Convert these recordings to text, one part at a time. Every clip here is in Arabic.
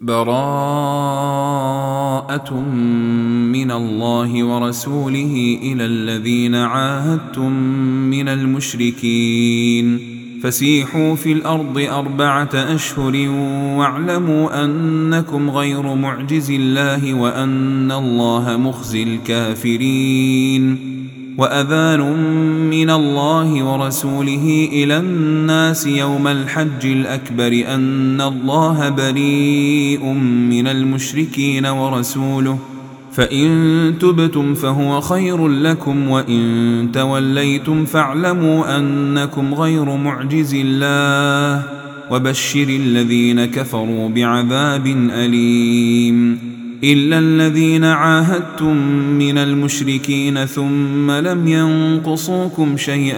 براءة من الله ورسوله إلى الذين عاهدتم من المشركين فسيحوا في الأرض 4 أشهر واعلموا أنكم غير معجز الله وأن الله مخزي الكافرين. وأذان من الله ورسوله إلى الناس يوم الحج الأكبر أن الله بريء من المشركين ورسوله فإن تبتم فهو خير لكم وإن توليتم فاعلموا أنكم غير معجز الله وبشر الذين كفروا بعذاب أليم. إلا الذين عاهدتم من المشركين ثم لم ينقصوكم شيئا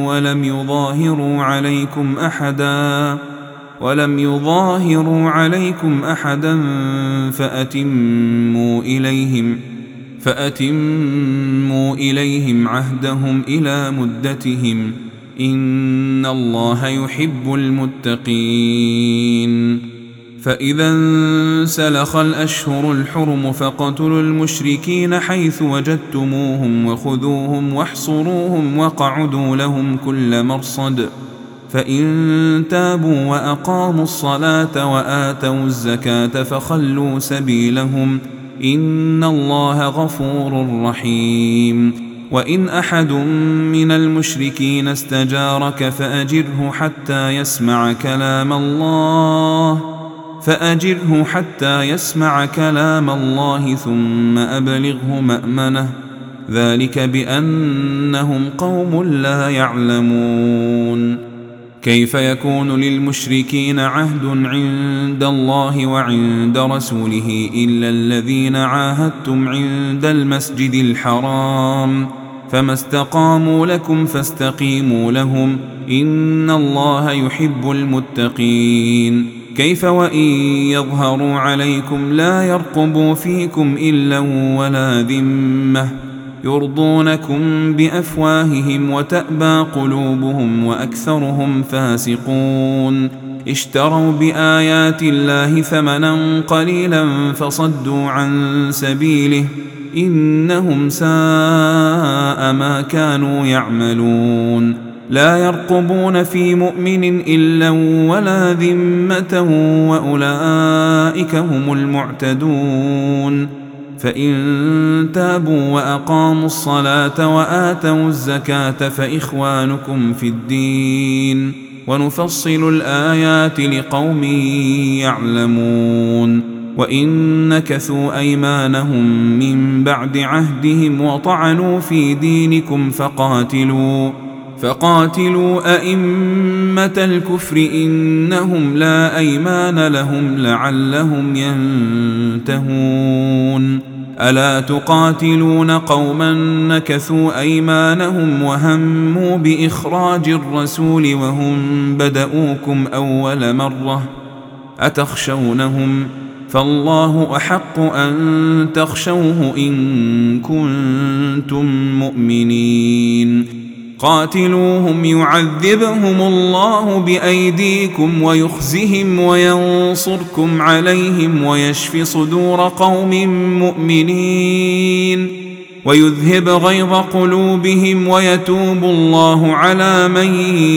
ولم يظاهروا عليكم أحدا فأتموا إليهم عهدهم إلى مدتهم إن الله يحب المتقين. فإذا انسلخ الأشهر الحرم فاقتلوا المشركين حيث وجدتموهم وخذوهم واحصروهم واقعدوا لهم كل مرصد فإن تابوا وأقاموا الصلاة وآتوا الزكاة فخلوا سبيلهم إن الله غفور رحيم. وإن أحد من المشركين استجارك فأجره حتى يسمع كلام الله ثم أبلغه مأمنه ذلك بأنهم قوم لا يعلمون. كيف يكون للمشركين عهد عند الله وعند رسوله إلا الذين عاهدتم عند المسجد الحرام فما استقاموا لكم فاستقيموا لهم إن الله يحب المتقين. كيف وإن يظهروا عليكم لا يرقبوا فيكم إلا ولا ذمة يرضونكم بأفواههم وتأبى قلوبهم وأكثرهم فاسقون. اشتروا بآيات الله ثمنا قليلا فصدوا عن سبيله إنهم ساء ما كانوا يعملون. لا يرقبون في مؤمن إلا ولا ذمة وأولئك هم المعتدون. فإن تابوا وأقاموا الصلاة وآتوا الزكاة فإخوانكم في الدين ونفصل الآيات لقوم يعلمون. وإن نكثوا أيمانهم من بعد عهدهم وطعنوا في دينكم فقاتلوا أئمة الكفر إنهم لا أيمان لهم لعلهم ينتهون. ألا تقاتلون قوما نكثوا أيمانهم وهموا بإخراج الرسول وهم بدؤوكم أول مرة أتخشونهم فالله أحق أن تخشوه إن كنتم مؤمنين. قاتلوهم يعذبهم الله بأيديكم ويخزهم وينصركم عليهم ويشف صدور قوم مؤمنين ويذهب غيظ قلوبهم ويتوب الله على من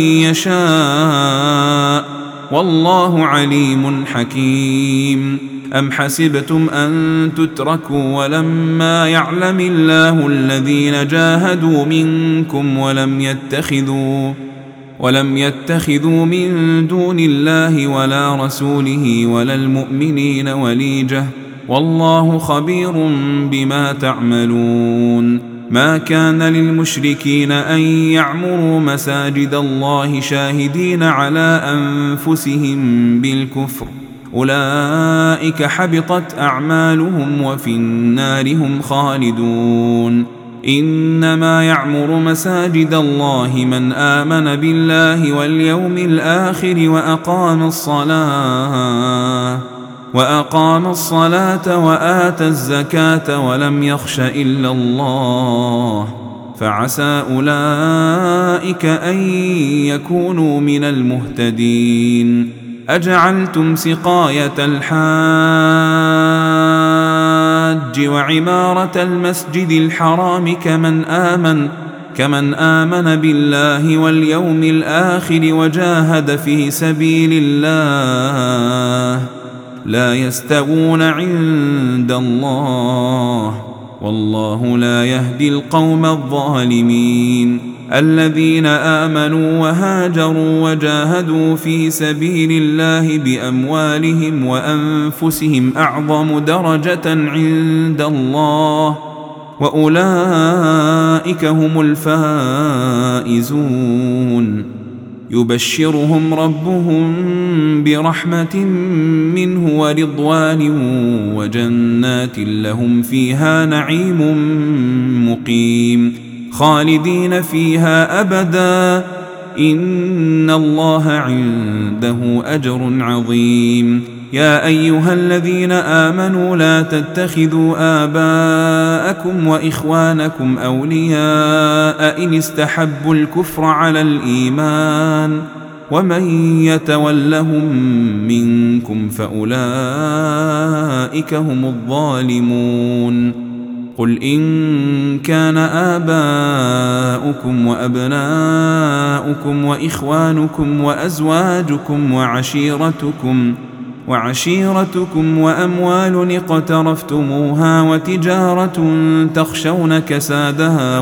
يشاء والله عليم حكيم. أم حسبتم أن تتركوا ولما يعلم الله الذين جاهدوا منكم ولم يتخذوا من دون الله ولا رسوله ولا المؤمنين وليجة والله خبير بما تعملون. ما كان للمشركين أن يعمروا مساجد الله شاهدين على أنفسهم بالكفر أولئك حبطت أعمالهم وفي النار هم خالدون. إنما يعمر مساجد الله من آمن بالله واليوم الآخر وأقام الصلاة وآتى الزكاة ولم يخش إلا الله فعسى أولئك أن يكونوا من المهتدين. أجعلتم سقاية الحاج وعمارة المسجد الحرام كمن آمن بالله واليوم الآخر وجاهد في سبيل الله لا يستوون عند الله والله لا يهدي القوم الظالمين. الذين آمنوا وهاجروا وجاهدوا في سبيل الله بأموالهم وأنفسهم أعظم درجة عند الله وأولئك هم الفائزون. يبشرهم ربهم برحمة منه ورضوان وجنات لهم فيها نعيم مقيم خالدين فيها أبدا إن الله عنده أجر عظيم. يا أيها الذين آمنوا لا تتخذوا آباءكم وإخوانكم أولياء إن استحبوا الكفر على الإيمان ومن يتولهم منكم فأولئك هم الظالمون. قل إن كان آباؤكم وأبناؤكم وإخوانكم وأزواجكم وعشيرتكم وأموال اقترفتموها وتجارة تخشون كسادها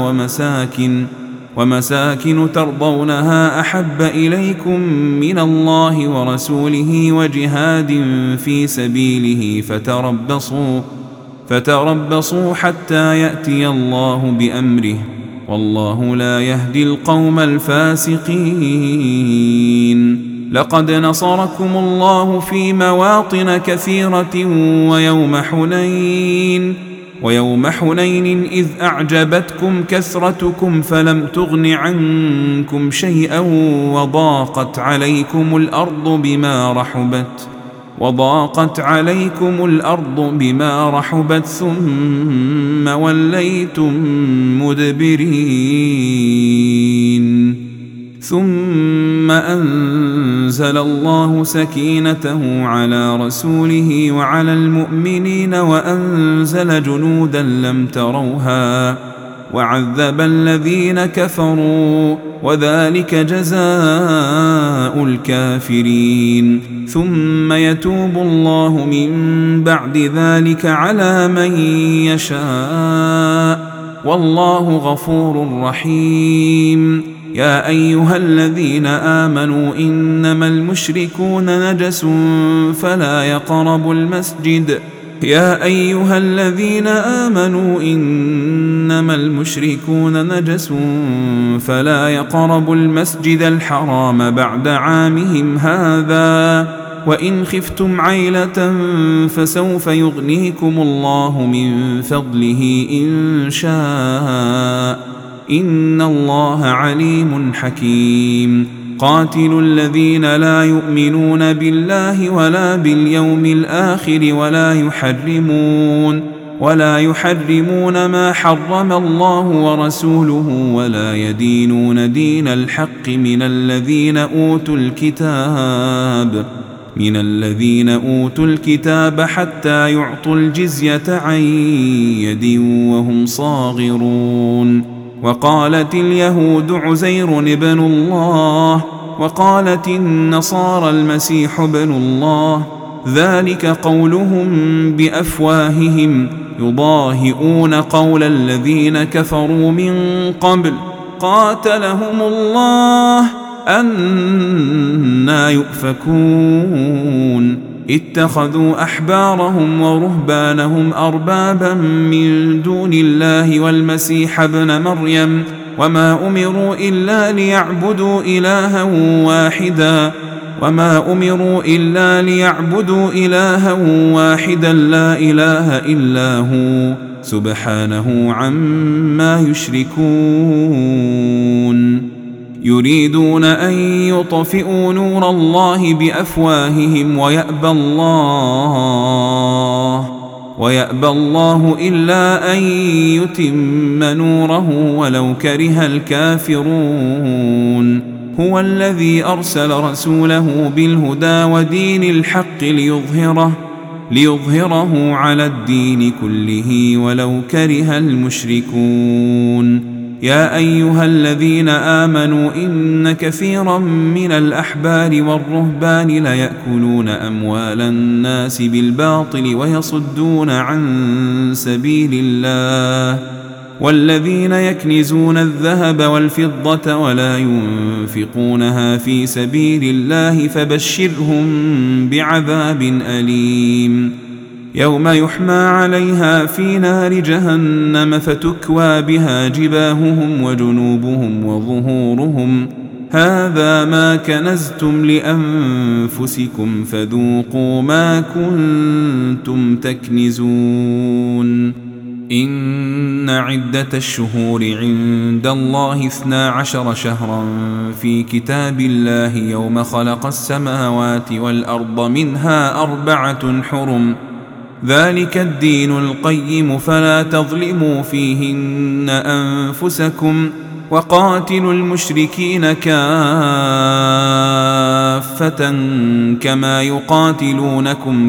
ومساكن ترضونها أحب إليكم من الله ورسوله وجهاد في سبيله فتربصوا حتى يأتي الله بأمره والله لا يهدي القوم الفاسقين. لقد نصركم الله في مواطن كثيرة ويوم حنين إذ أعجبتكم كثرتكم فلم تغن عنكم شيئا وضاقت عليكم الأرض بما رحبت ثم وليتم مدبرين. ثم أنزل الله سكينته على رسوله وعلى المؤمنين وأنزل جنودا لم تروها وعذب الذين كفروا وذلك جزاء الكافرين. ثم يتوب الله من بعد ذلك على من يشاء والله غفور رحيم. يا أيها الذين آمنوا إنما المشركون نجس فلا يقربوا المسجد الحرام بعد عامهم هذا وإن خفتم عيلة فسوف يغنيكم الله من فضله إن شاء إن الله عليم حكيم. قاتلوا الذين لا يؤمنون بالله ولا باليوم الآخر ولا يحرمون ما حرم الله ورسوله ولا يدينون دين الحق من الذين أوتوا الكتاب حتى يعطوا الجزية عن يد وهم صاغرون. وقالت اليهود عزير ابن الله وقالت النصارى المسيح ابن الله ذلك قولهم بأفواههم يضاهئون قول الذين كفروا من قبل قاتلهم الله أنى يؤفكون. اتخذوا أحبارهم ورهبانهم أربابا من دون الله والمسيح ابن مريم وما أمروا إلا ليعبدوا إلها واحدا لا إله إلا هو سبحانه عما يشركون. يريدون أن يطفئوا نور الله بأفواههم ويأبى الله إلا أن يتم نوره ولو كره الكافرون. هو الذي أرسل رسوله بالهدى ودين الحق ليظهره على الدين كله ولو كره المشركون. يا أيها الذين آمنوا إن كثيرا من الأحبار والرهبان ليأكلون أموال الناس بالباطل ويصدون عن سبيل الله، والذين يكنزون الذهب والفضة ولا ينفقونها في سبيل الله فبشرهم بعذاب أليم، يوم يحمى عليها في نار جهنم فتكوى بها جباههم وجنوبهم وظهورهم، هذا ما كنزتم لأنفسكم فذوقوا ما كنتم تكنزون. إن عدة الشهور عند الله 12 شهرا في كتاب الله يوم خلق السماوات والأرض منها 4 حرم، ذلك الدين القيم فلا تظلموا فيهن أنفسكم، وقاتلوا المشركين كافة كما يقاتلونكم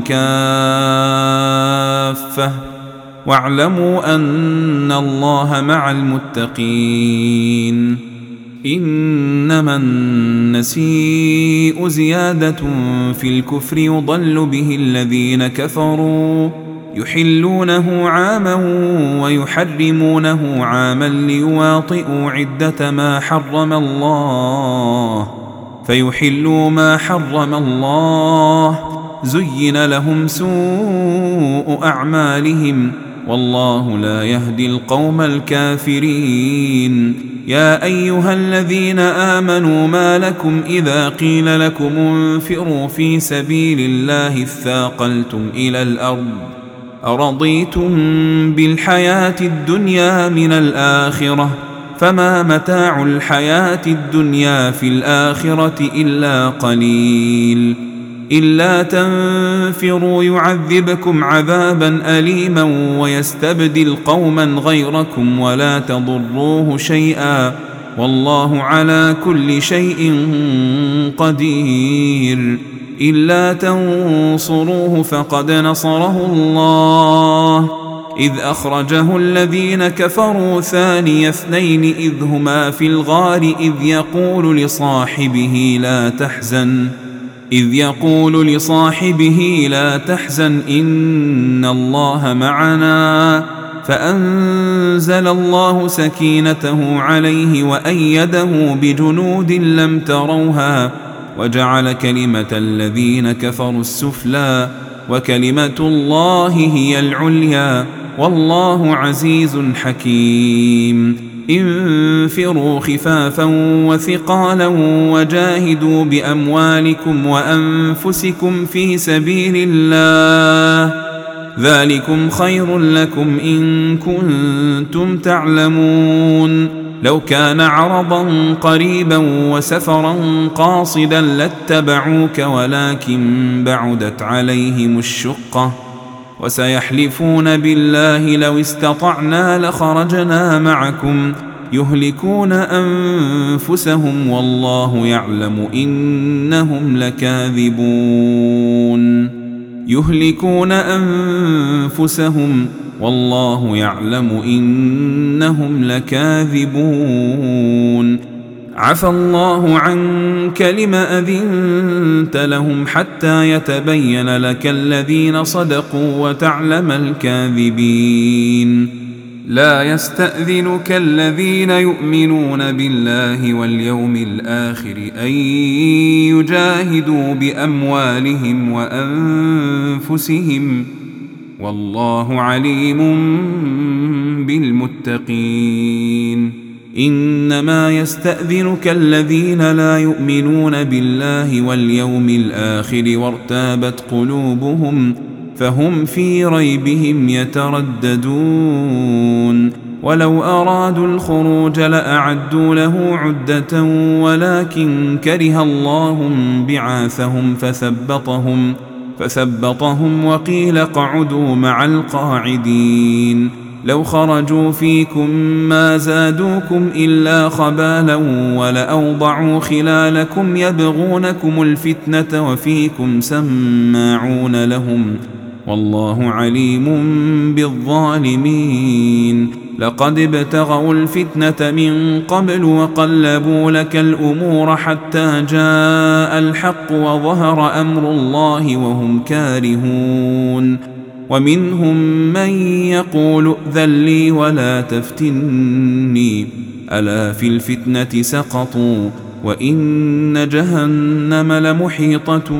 كافة، واعلموا أن الله مع المتقين. إنما النسيء زيادة في الكفر يضل به الذين كفروا يحلونه عاما ويحرمونه عاما ليواطئوا عدة ما حرم الله فيحلوا ما حرم الله، زين لهم سوء أعمالهم والله لا يهدي القوم الكافرين. يا أيها الذين آمنوا ما لكم إذا قيل لكم انفروا في سبيل الله اثاقلتم إلى الأرض، أرضيتم بالحياة الدنيا من الآخرة، فما متاع الحياة الدنيا في الآخرة إلا قليل. إلا تنفروا يعذبكم عذابا أليما ويستبدل قوما غيركم ولا تضروه شيئا والله على كل شيء قدير. إلا تنصروه فقد نصره الله إذ أخرجه الذين كفروا ثاني اثنين إذ هما في الغار إذ يقول لصاحبه لا تحزن إن الله معنا، فأنزل الله سكينته عليه وأيده بجنود لم تروها وجعل كلمة الذين كفروا السفلى وكلمة الله هي العليا والله عزيز حكيم. انفروا خفافا وثقالا وجاهدوا بأموالكم وأنفسكم في سبيل الله، ذلكم خير لكم إن كنتم تعلمون. لو كان عرضا قريبا وسفرا قاصدا لاتبعوك ولكن بعدت عليهم الشقة، وسيحلفون بالله لو استطعنا لخرجنا معكم يهلكون أنفسهم والله يعلم إنهم لكاذبون. عفى الله عنك لم أذنت لهم حتى يتبين لك الذين صدقوا وتعلم الكاذبين. لا يستأذنك الذين يؤمنون بالله واليوم الآخر أن يجاهدوا بأموالهم وأنفسهم والله عليم بالمتقين. إنما يستأذنك الذين لا يؤمنون بالله واليوم الآخر وارتابت قلوبهم فهم في ريبهم يترددون. ولو أرادوا الخروج لأعدوا له عدة ولكن كره الله بعاثهم فثبطهم وقيل اقعدوا مع القاعدين. لو خرجوا فيكم ما زادوكم إلا خبالا ولأوضعوا خلالكم يبغونكم الفتنة وفيكم سماعون لهم والله عليم بالظالمين. لقد ابتغوا الفتنة من قبل وقلبوا لك الأمور حتى جاء الحق وظهر أمر الله وهم كارهون. ومنهم من يقول ائذن لي ولا تفتني ألا في الفتنة سقطوا وإن جهنم لمحيطة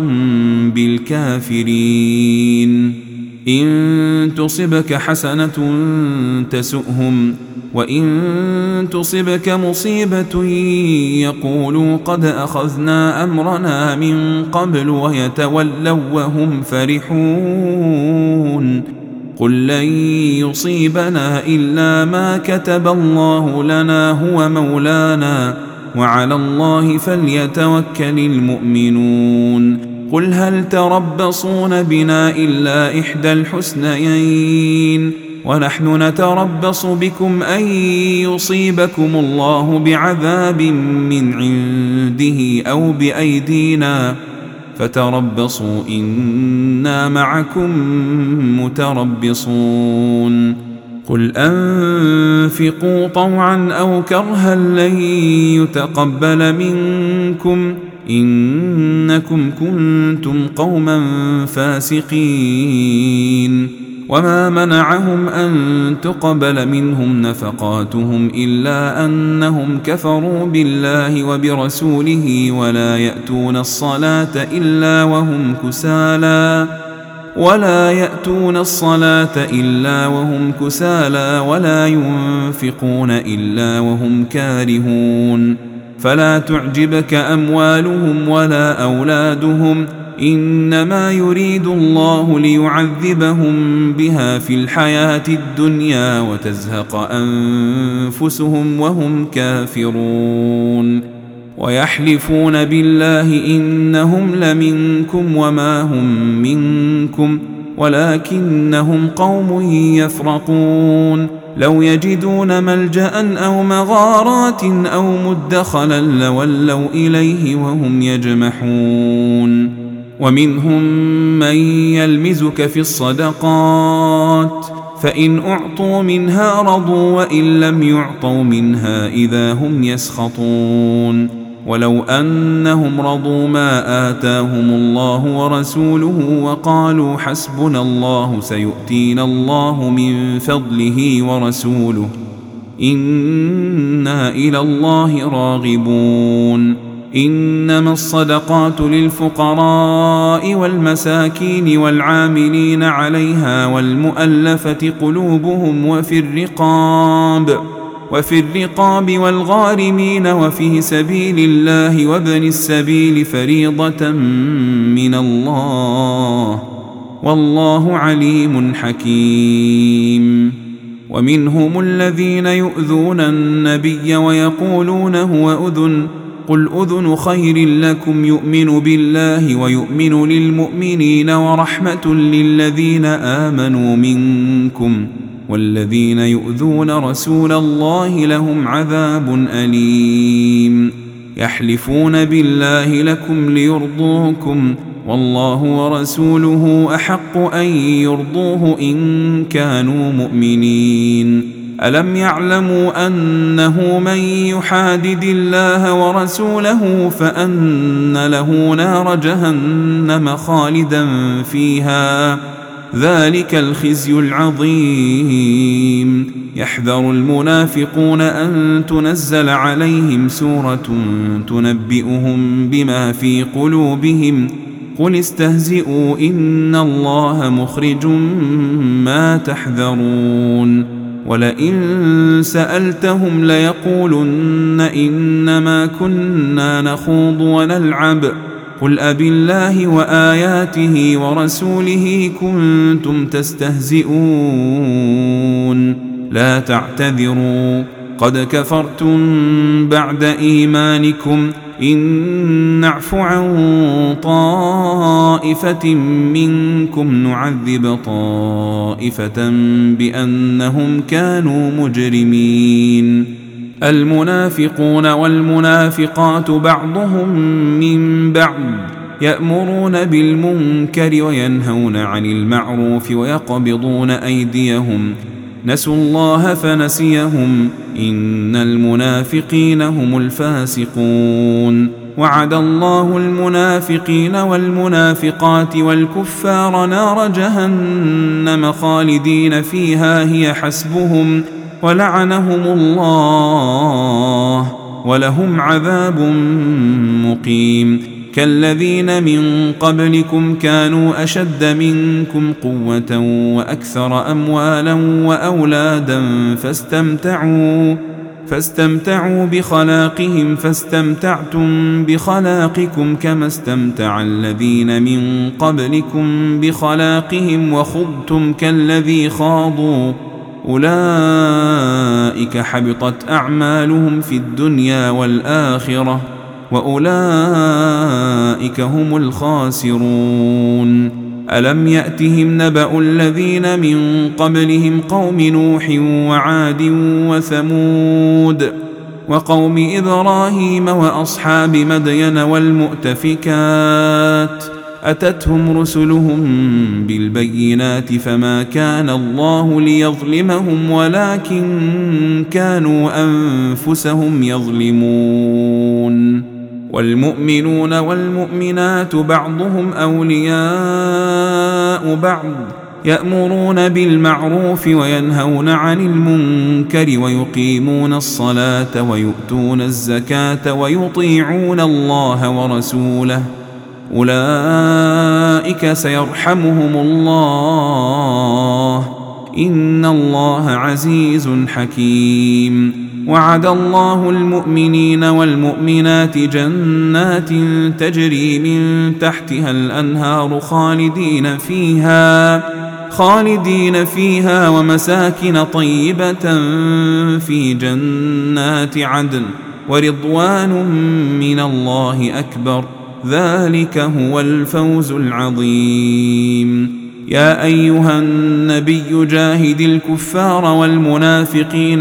بالكافرين. إن تصبك حسنة تسؤهم وإن تصبك مصيبة يقولوا قد أخذنا أمرنا من قبل ويتولوا وهم فرحون. قل لن يصيبنا إلا ما كتب الله لنا هو مولانا وعلى الله فليتوكل المؤمنون. قل هل تربصون بنا إلا إحدى الحسنيين ونحن نتربص بكم أن يصيبكم الله بعذاب من عنده أو بأيدينا فتربصوا إنا معكم متربصون. قل أنفقوا طوعا أو كرها لن يتقبل منكم إنكم كنتم قوما فاسقين. وما منعهم أن تقبل منهم نفقاتهم إلا أنهم كفروا بالله وبرسوله ولا يأتون الصلاة إلا وهم كسالى ولا ينفقون إلا وهم كارهون. فلا تعجبك أموالهم ولا أولادهم إنما يريد الله ليعذبهم بها في الحياة الدنيا وتزهق أنفسهم وهم كافرون. ويحلفون بالله إنهم لمنكم وما هم منكم ولكنهم قوم يفرقون. لو يجدون ملجأ أو مغارات أو مدخلا لولوا إليه وهم يجمحون. ومنهم من يلمزك في الصدقات فإن أعطوا منها رضوا وإن لم يعطوا منها إذا هم يسخطون. ولو أنهم رضوا ما آتاهم الله ورسوله وقالوا حسبنا الله سيؤتينا الله من فضله ورسوله إنا إلى الله راغبون. إنما الصدقات للفقراء والمساكين والعاملين عليها والمؤلفة قلوبهم وفي الرقاب والغارمين وفي سبيل الله وابن السبيل فريضة من الله والله عليم حكيم. ومنهم الذين يؤذون النبي ويقولون هو أذن قل أذن خير لكم يؤمن بالله ويؤمن للمؤمنين ورحمة للذين آمنوا منكم والذين يؤذون رسول الله لهم عذاب أليم. يحلفون بالله لكم ليرضوكم والله ورسوله أحق أن يرضوه إن كانوا مؤمنين. ألم يعلموا أنه من يحادد الله ورسوله فأن له نار جهنم خالدا فيها ذلك الخزي العظيم. يحذر المنافقون أن تنزل عليهم سورة تنبئهم بما في قلوبهم قل استهزئوا إن الله مخرج ما تحذرون. ولئن سألتهم ليقولن إنما كنا نخوض ونلعب قل أبالله وآياته ورسوله كنتم تستهزئون لا تعتذروا قد كفرتم بعد إيمانكم إن نعف عن طائفة منكم نعذب طائفة بأنهم كانوا مجرمين المنافقون والمنافقات بعضهم من بعض يأمرون بالمنكر وينهون عن المعروف ويقبضون أيديهم نسوا الله فنسيهم إن المنافقين هم الفاسقون وعد الله المنافقين والمنافقات والكفار نار جهنم خالدين فيها هي حسبهم ولعنهم الله ولهم عذاب مقيم كالذين من قبلكم كانوا أشد منكم قوة وأكثر أموالا وأولادا فاستمتعوا بخلاقهم فاستمتعتم بخلاقكم كما استمتع الذين من قبلكم بخلاقهم وخضتم كالذي خاضوا أولئك حبطت أعمالهم في الدنيا والآخرة وأولئك هم الخاسرون ألم يأتهم نبأ الذين من قبلهم قوم نوح وعاد وثمود وقوم إبراهيم وأصحاب مدين والمؤتفكات أتتهم رسلهم بالبينات فما كان الله ليظلمهم ولكن كانوا أنفسهم يظلمون والمؤمنون والمؤمنات بعضهم أولياء بعض يأمرون بالمعروف وينهون عن المنكر ويقيمون الصلاة ويؤتون الزكاة ويطيعون الله ورسوله أولئك سيرحمهم الله إن الله عزيز حكيم وعد الله المؤمنين والمؤمنات جنات تجري من تحتها الأنهار خالدين فيها ومساكن طيبة في جنات عدن ورضوان من الله أكبر ذلك هو الفوز العظيم يا أيها النبي جاهد الكفار والمنافقين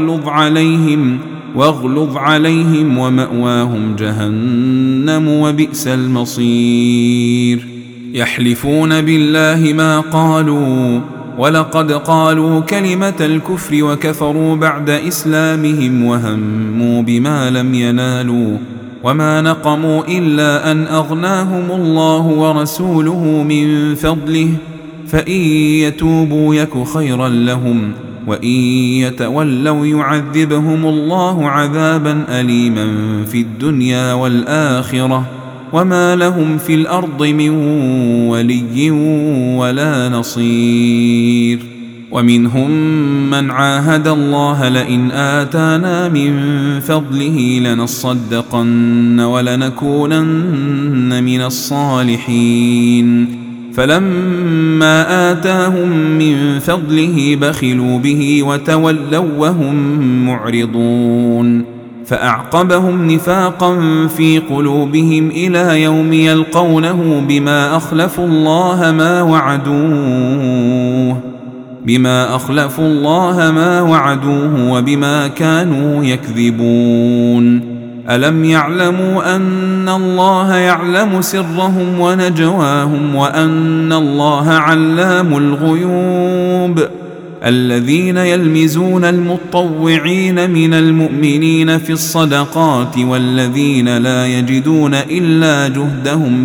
واغلظ عليهم ومأواهم جهنم وبئس المصير يحلفون بالله ما قالوا ولقد قالوا كلمة الكفر وكفروا بعد إسلامهم وهموا بما لم ينالوا وما نقموا إلا أن أغناهم الله ورسوله من فضله فإن يتوبوا يك خيرا لهم وإن يتولوا يعذبهم الله عذابا أليما في الدنيا والآخرة وما لهم في الأرض من ولي ولا نصير ومنهم من عاهد الله لئن آتانا من فضله لنصدقن ولنكونن من الصالحين فلما آتاهم من فضله بخلوا به وتولوا وهم معرضون فأعقبهم نفاقا في قلوبهم إلى يوم يلقونه بما أخلفوا الله ما وعدوه وبما كانوا يكذبون ألم يعلموا أن الله يعلم سرهم ونجواهم وأن الله علام الغيوب الذين يلمزون المطوعين من المؤمنين في الصدقات والذين لا يجدون إلا جهدهم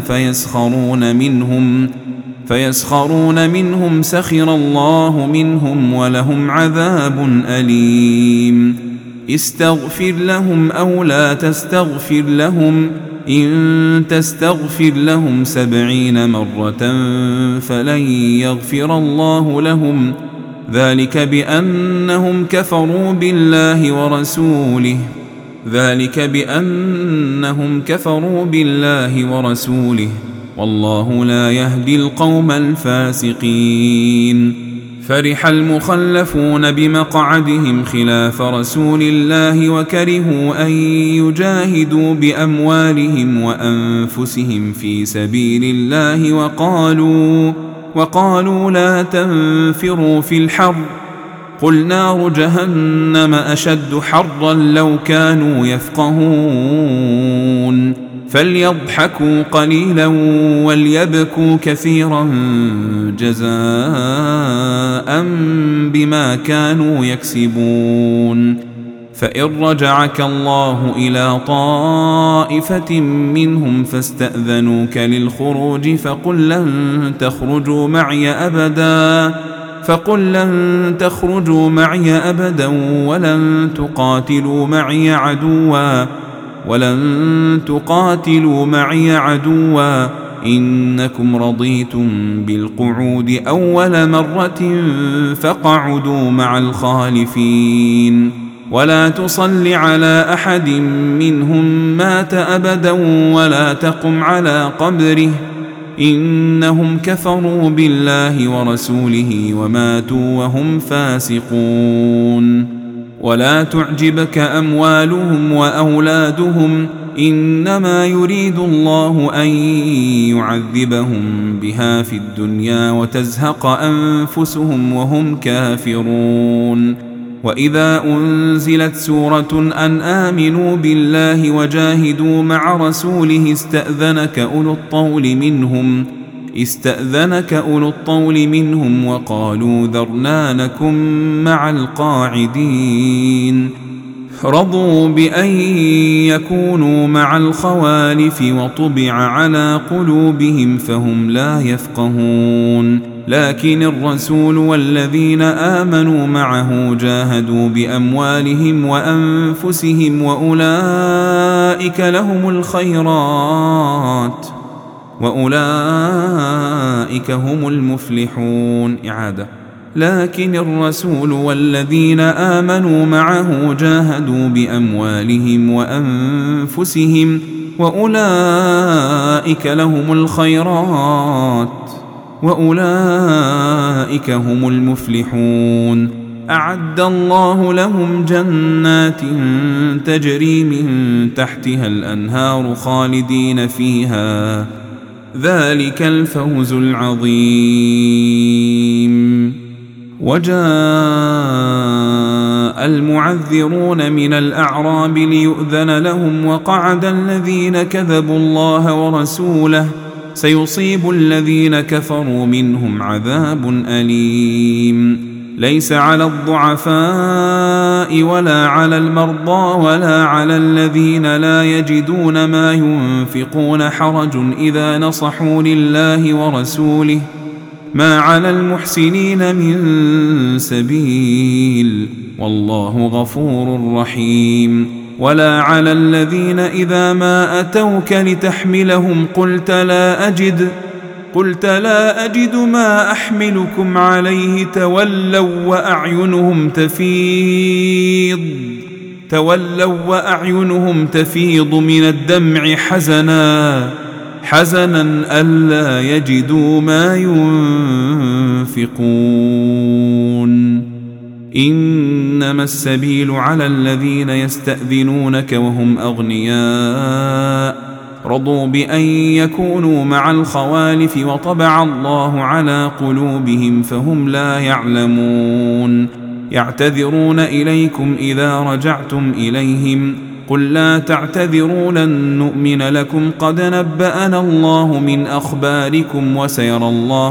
فيسخرون منهم سخر الله منهم ولهم عذاب أليم استغفر لهم أو لا تستغفر لهم إن تستغفر لهم 70 مرة فلن يغفر الله لهم ذلك بأنهم كفروا بالله ورسوله والله لا يهدي القوم الفاسقين فرح المخلفون بمقعدهم خلاف رسول الله وكرهوا أن يجاهدوا بأموالهم وأنفسهم في سبيل الله وقالوا لا تنفروا في الحر قل نار جهنم أشد حرا لو كانوا يفقهون فليضحكوا قليلا وليبكوا كثيرا جزاء بما كانوا يكسبون فإن رجعك الله إلى طائفة منهم فاستأذنوك للخروج فقل لن تخرجوا معي أبدا ولن تقاتلوا معي عدوا إنكم رضيتم بالقعود أول مرة فاقعدوا مع الخالفين ولا تصل على أحد منهم مات أبدا ولا تقم على قبره إنهم كفروا بالله ورسوله وماتوا وهم فاسقون ولا تعجبك أموالهم وأولادهم إنما يريد الله أن يعذبهم بها في الدنيا وتزهق أنفسهم وهم كافرون وإذا أنزلت سورة أن آمنوا بالله وجاهدوا مع رسوله استأذنك أولو الطول منهم وقالوا ذرنا نكن مع القاعدين رضوا بأن يكونوا مع الخوالف وطبع على قلوبهم فهم لا يفقهون لكن الرسول والذين آمنوا معه جاهدوا بأموالهم وأنفسهم وأولئك هم المفلحون لكن الرسول والذين آمنوا معه جاهدوا بأموالهم وأنفسهم وأولئك هم المفلحون أعد الله لهم جنات تجري من تحتها الأنهار خالدين فيها ذلك الفوز العظيم وجاء المعذرون من الأعراب ليؤذن لهم وقعد الذين كذبوا الله ورسوله سيصيب الذين كفروا منهم عذاب أليم ليس على الضعفاء ولا على المرضى ولا على الذين لا يجدون ما ينفقون حرج إذا نصحوا لله ورسوله ما على المحسنين من سبيل والله غفور رحيم ولا على الذين إذا ما أتوك لتحملهم قلت لا أجد ما أحملكم عليه تولوا وأعينهم تفيض من الدمع حزنا ألا يجدوا ما ينفقون إنما السبيل على الذين يستأذنونك وهم أغنياء رضوا بأن يكونوا مع الخوالف وطبع الله على قلوبهم فهم لا يعلمون يعتذرون إليكم إذا رجعتم إليهم قل لا تعتذروا لن نؤمن لكم قد نبأنا الله من أخباركم وسيرى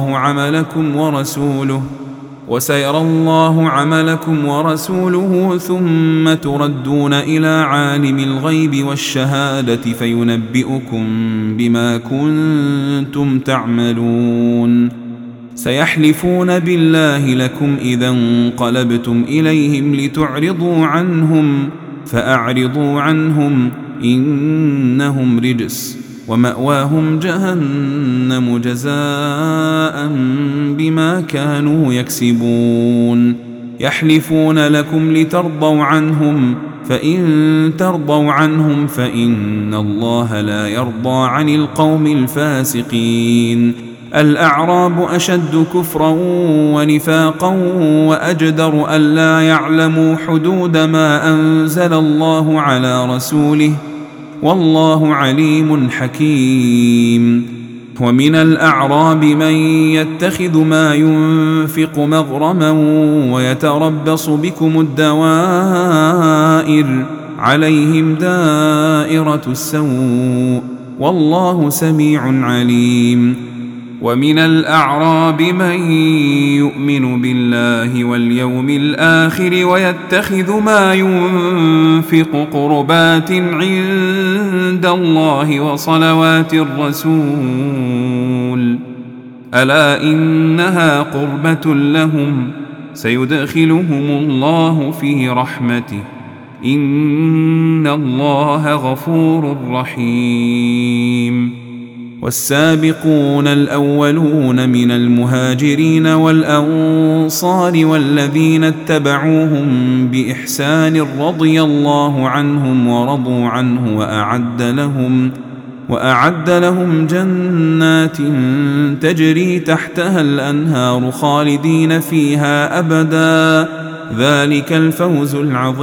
الله عملكم ورسوله ثم تردون إلى عالم الغيب والشهادة فينبئكم بما كنتم تعملون سيحلفون بالله لكم إذا انقلبتم إليهم لتعرضوا عنهم فأعرضوا عنهم إنهم رجس ومأواهم جهنم جزاء بما كانوا يكسبون يحلفون لكم لترضوا عنهم فإن ترضوا عنهم فإن الله لا يرضى عن القوم الفاسقين الأعراب أشد كفرا ونفاقا وأجدر ألا يعلموا حدود ما أنزل الله على رسوله، والله عليم حكيم. ومن الأعراب من يتخذ ما ينفق مغرما ويتربص بكم الدوائر، عليهم دائرة السوء، والله سميع عليم. ومن الأعراب من يؤمن بالله واليوم الآخر ويتخذ ما ينفق قربات عند الله وصلوات الرسول، ألا إنها قربة لهم، سيدخلهم الله في رحمته، إن الله غفور رحيم. والسابقون الأولون من المهاجرين والأنصار والذين اتبعوهم بإحسان رضي الله عنهم ورضوا عنه وأعد لهم جنات تجري تحتها الأنهار خالدين فيها أبدا، ذلك الفوز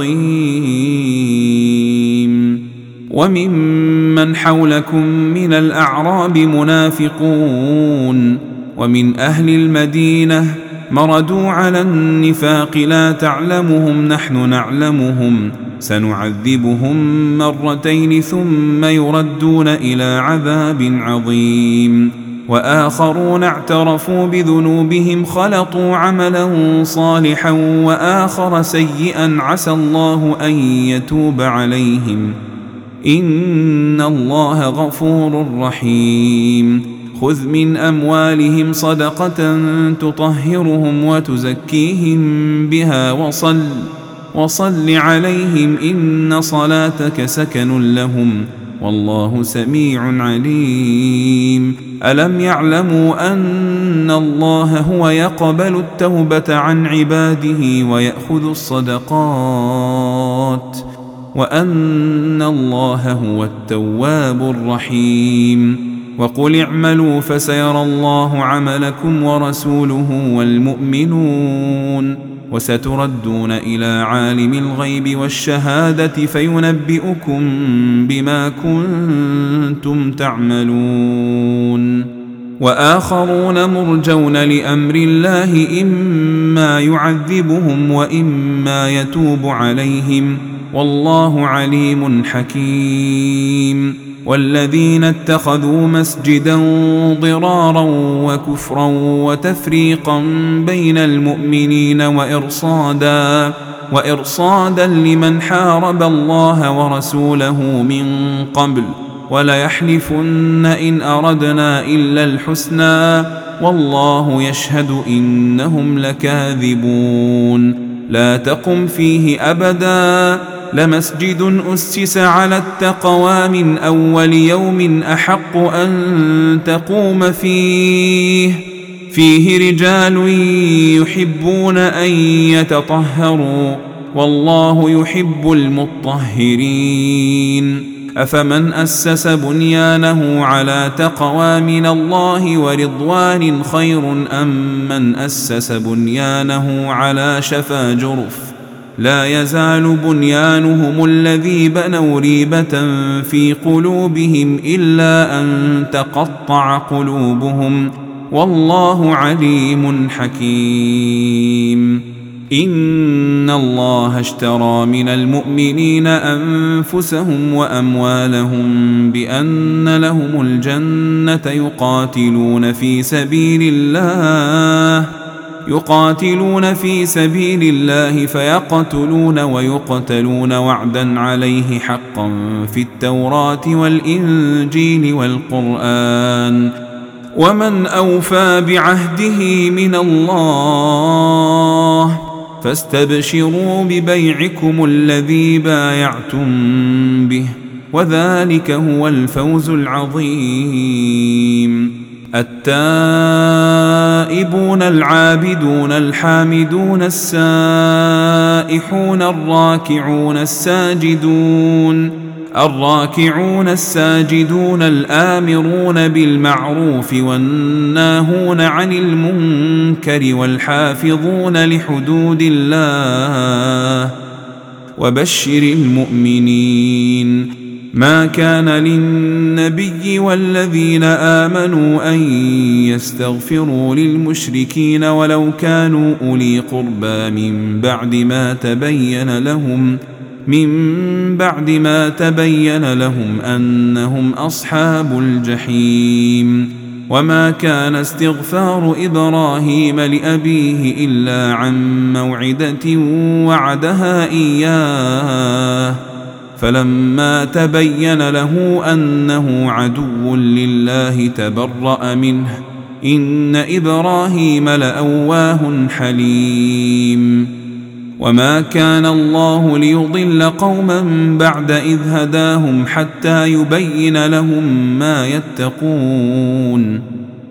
العظيم. وممن حولكم من الأعراب منافقون، ومن أهل المدينة مردوا على النفاق لا تعلمهم نحن نعلمهم، سنعذبهم مرتين ثم يردون إلى عذاب عظيم. وآخرون اعترفوا بذنوبهم خلطوا عملا صالحا وآخر سيئا عسى الله أن يتوب عليهم، إن الله غفور رحيم. خذ من أموالهم صدقة تطهرهم وتزكيهم بها وصل عليهم، إن صلاتك سكن لهم، والله سميع عليم. ألم يعلموا أن الله هو يقبل التوبة عن عباده ويأخذ الصدقات، وأن الله هو التواب الرحيم. وقل اعملوا فسيرى الله عملكم ورسوله والمؤمنون، وستردون إلى عالم الغيب والشهادة فينبئكم بما كنتم تعملون. وآخرون مرجون لأمر الله، إما يعذبهم وإما يتوب عليهم، والله عليم حكيم. والذين اتخذوا مسجدا ضرارا وكفرا وتفريقا بين المؤمنين وإرصادا لمن حارب الله ورسوله من قبل، وليحلفن إن أردنا إلا الحسنى، والله يشهد إنهم لكاذبون. لا تقم فيه أبدا، لمسجد أسس على التقوى من أول يوم أحق أن تقوم فيه رجال يحبون أن يتطهروا، والله يحب المطهرين. أفمن أسس بنيانه على تقوى من الله ورضوان خير أم من أسس بنيانه على شفا جرف؟ لا يزال بنيانهم الذي بنوا ريبة في قلوبهم إلا أن تقطع قلوبهم، والله عليم حكيم. إن الله اشترى من المؤمنين أنفسهم وأموالهم بأن لهم الجنة، يقاتلون في سبيل الله فيقتلون ويقتلون، وعدا عليه حقا في التوراة والإنجيل والقرآن، ومن أوفى بعهده من الله، فاستبشروا ببيعكم الذي بايعتم به، وذلك هو الفوز العظيم. التائبون العابدون الحامدون السائحون الراكعون الساجدون الراكعون الساجدون الآمرون بالمعروف والناهون عن المنكر والحافظون لحدود الله وبشر المؤمنين. ما كان للنبي والذين آمنوا أن يستغفروا للمشركين ولو كانوا أولي قربى من بعد ما تبين لهم أنهم أصحاب الجحيم. وما كان استغفار إبراهيم لأبيه إلا عن موعدة وعدها إياه فلما تبين له أنه عدو لله تبرأ منه إن إبراهيم لأواه حليم. وما كان الله ليضل قوما بعد إذ هداهم حتى يبين لهم ما يتقون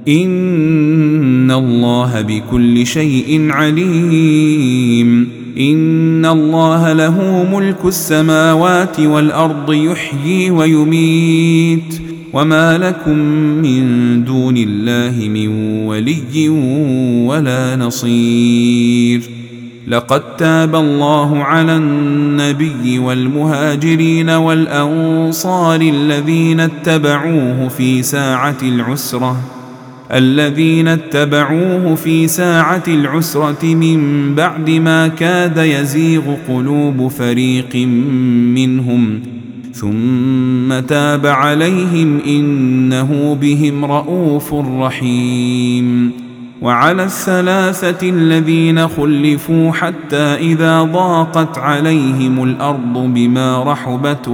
إن الله بكل شيء عليم. إن الله له ملك السماوات والأرض يحيي ويميت وما لكم من دون الله من ولي ولا نصير. لقد تاب الله على النبي والمهاجرين والأنصار الذين اتبعوه في ساعة العسرة من بعد ما كاد يزيغ قلوب فريق منهم ثم تاب عليهم إنه بهم رءوف رحيم. وعلى الثلاثة الذين خلفوا حتى إذا ضاقت عليهم الأرض بما رحبت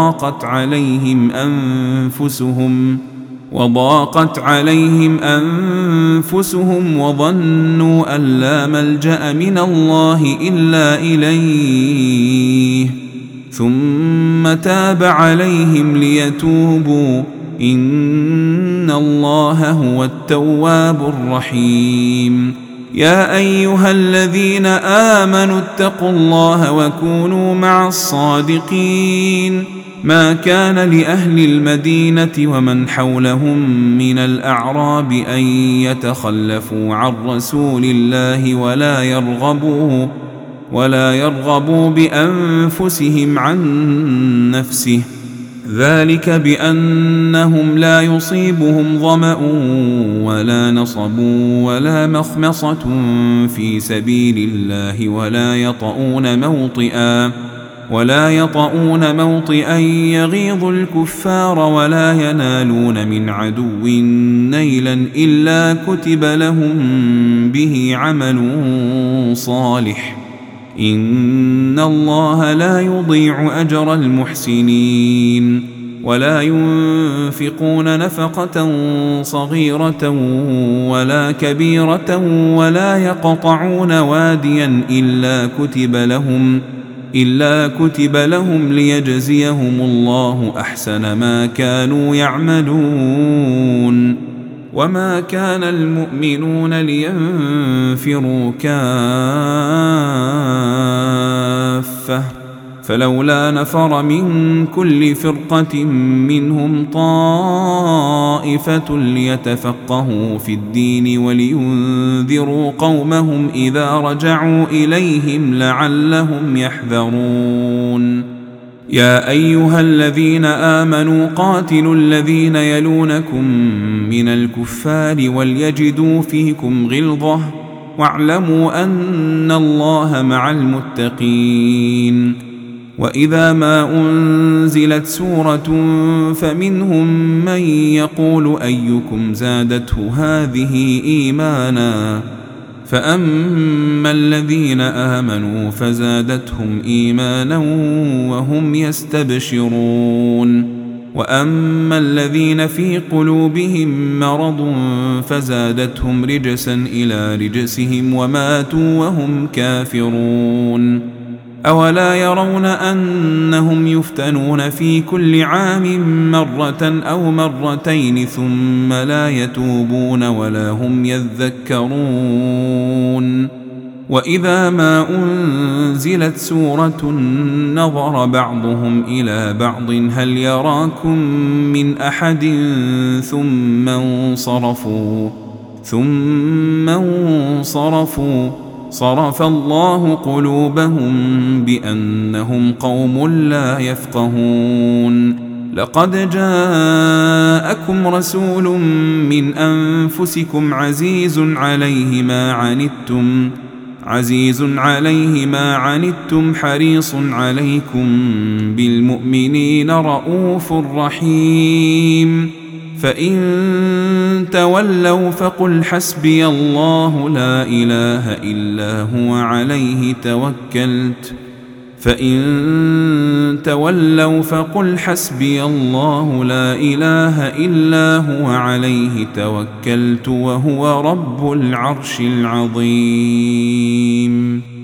وضاقت عليهم أنفسهم وظنوا أن لا ملجأ من الله إلا إليه ثم تاب عليهم ليتوبوا إن الله هو التواب الرحيم. يا أيها الذين آمنوا اتقوا الله وكونوا مع الصادقين. ما كان لأهل المدينة ومن حولهم من الأعراب أن يتخلفوا عن رسول الله ولا يرغبوا بأنفسهم عن نفسه ذلك بأنهم لا يصيبهم ظمأ ولا نصب ولا مخمصة في سبيل الله ولا يطؤون موطئا يغيظ الكفار ولا ينالون من عدو نيلا إلا كتب لهم به عمل صالح إن الله لا يضيع أجر المحسنين. ولا ينفقون نفقة صغيرة ولا كبيرة ولا يقطعون واديا إلا كتب لهم ليجزيهم الله أحسن ما كانوا يعملون. وما كان المؤمنون لينفروا كافة فلولا نفر من كل فرقة منهم طائفة ليتفقهوا في الدين ولينذروا قومهم إذا رجعوا إليهم لعلهم يحذرون. يا أيها الذين آمنوا قاتلوا الذين يلونكم من الكفار وليجدوا فيكم غلظة واعلموا أن الله مع المتقين. وإذا ما أنزلت سورة فمنهم من يقول أيكم زادته هذه إيمانا فأما الذين آمنوا فزادتهم إيمانا وهم يستبشرون وأما الذين في قلوبهم مرض فزادتهم رجسا إلى رجسهم وماتوا وهم كافرون. أولا يرون أنهم يفتنون في كل عام مرة أو مرتين ثم لا يتوبون ولا هم يذكرون وإذا ما أنزلت سورة نظر بعضهم إلى بعض هل يراكم من أحد ثم انصرفوا صرف الله قلوبهم بأنهم قوم لا يفقهون. لقد جاءكم رسول من أنفسكم عزيز عليه ما عنتم حريص عليكم بالمؤمنين رؤوف رحيم. فإن تولوا فقل حسبي الله لا إله إلا هو عليه توكلت وهو رب العرش العظيم.